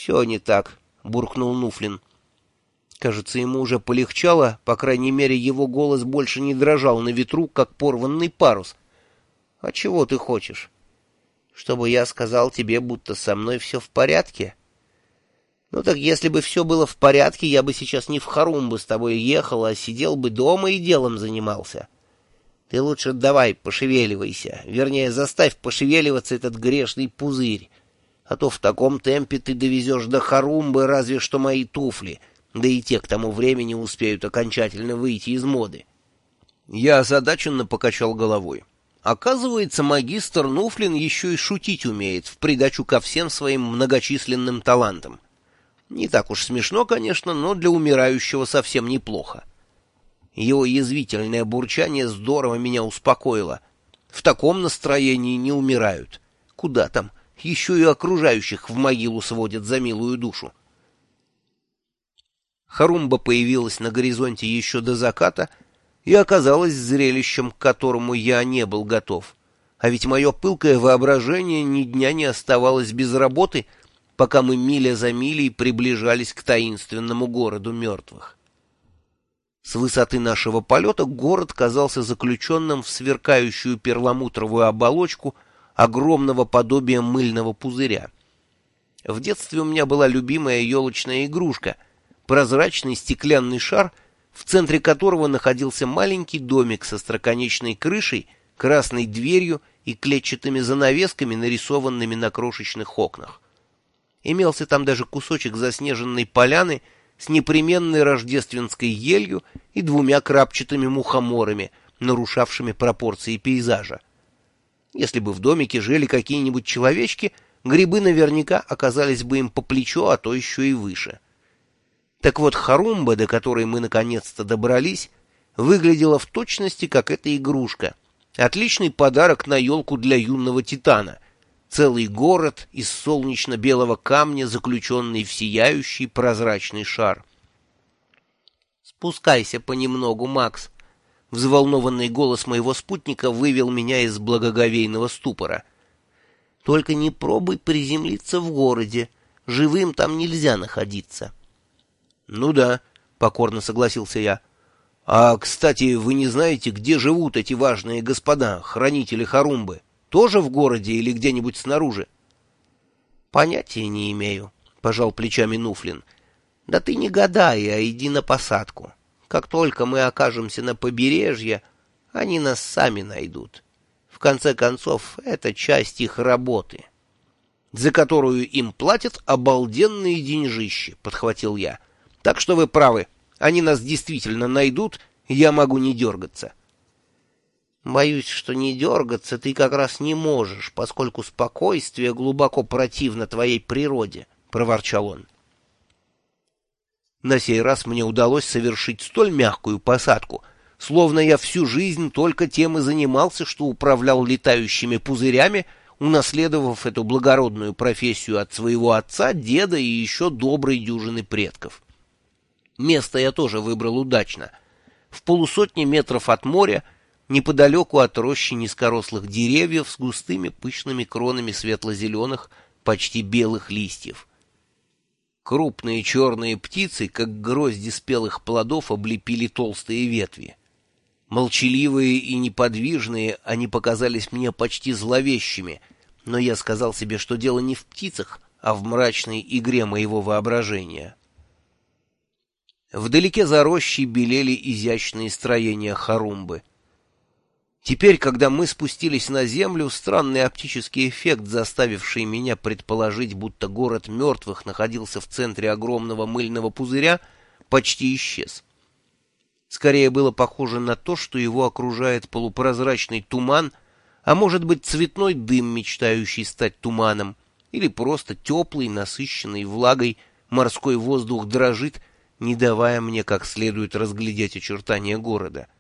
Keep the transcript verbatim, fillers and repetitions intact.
«Все не так», — буркнул Нуфлин. Кажется, ему уже полегчало, по крайней мере, его голос больше не дрожал на ветру, как порванный парус. «А чего ты хочешь? Чтобы я сказал тебе, будто со мной все в порядке? Ну так если бы все было в порядке, я бы сейчас не в Харумбу с тобой ехал, а сидел бы дома и делом занимался. Ты лучше давай пошевеливайся, вернее, заставь пошевеливаться этот грешный пузырь, а то в таком темпе ты довезешь до Харумбы разве что мои туфли, да и те к тому времени успеют окончательно выйти из моды». Я озадаченно покачал головой. Оказывается, магистр Нуфлин еще и шутить умеет, в придачу ко всем своим многочисленным талантам. Не так уж смешно, конечно, но для умирающего совсем неплохо. Его язвительное бурчание здорово меня успокоило. В таком настроении не умирают. Куда там, еще и окружающих в могилу сводят за милую душу. Харумба появилась на горизонте еще до заката и оказалась зрелищем, к которому я не был готов. А ведь мое пылкое воображение ни дня не оставалось без работы, пока мы миля за милей приближались к таинственному городу мертвых. С высоты нашего полета город казался заключенным в сверкающую перламутровую оболочку огромного подобия мыльного пузыря. В детстве у меня была любимая елочная игрушка — прозрачный стеклянный шар, в центре которого находился маленький домик со остроконечной крышей, красной дверью и клетчатыми занавесками, нарисованными на крошечных окнах. Имелся там даже кусочек заснеженной поляны с непременной рождественской елью и двумя крапчатыми мухоморами, нарушавшими пропорции пейзажа. Если бы в домике жили какие-нибудь человечки, грибы наверняка оказались бы им по плечо, а то еще и выше. Так вот, Харумба, до которой мы наконец-то добрались, выглядела в точности, как эта игрушка. Отличный подарок на елку для юного титана. Целый город из солнечно-белого камня, заключенный в сияющий прозрачный шар. «Спускайся понемногу, Макс!» Взволнованный голос моего спутника вывел меня из благоговейного ступора. «Только не пробуй приземлиться в городе. Живым там нельзя находиться». «Ну да», — покорно согласился я. «А, кстати, вы не знаете, где живут эти важные господа, хранители Харумбы? Тоже в городе или где-нибудь снаружи?» «Понятия не имею», — пожал плечами Нуфлин. «Да ты не гадай, а иди на посадку. Как только мы окажемся на побережье, они нас сами найдут. В конце концов, это часть их работы». «За которую им платят обалденные деньжищи», — подхватил я. «Так что вы правы, они нас действительно найдут, я могу не дергаться». «Боюсь, что не дергаться ты как раз не можешь, поскольку спокойствие глубоко противно твоей природе», — проворчал он. На сей раз мне удалось совершить столь мягкую посадку, словно я всю жизнь только тем и занимался, что управлял летающими пузырями, унаследовав эту благородную профессию от своего отца, деда и еще доброй дюжины предков. Место я тоже выбрал удачно. В полусотни метров от моря, неподалеку от рощи низкорослых деревьев с густыми пышными кронами светло-зеленых, почти белых листьев. Крупные черные птицы, как грозди спелых плодов, облепили толстые ветви. Молчаливые и неподвижные, они показались мне почти зловещими, но я сказал себе, что дело не в птицах, а в мрачной игре моего воображения. Вдалеке за рощей белели изящные строения Харумбы. Теперь, когда мы спустились на землю, странный оптический эффект, заставивший меня предположить, будто город мертвых находился в центре огромного мыльного пузыря, почти исчез. Скорее было похоже на то, что его окружает полупрозрачный туман, а может быть цветной дым, мечтающий стать туманом, или просто теплый, насыщенный влагой морской воздух дрожит, не давая мне как следует разглядеть очертания города.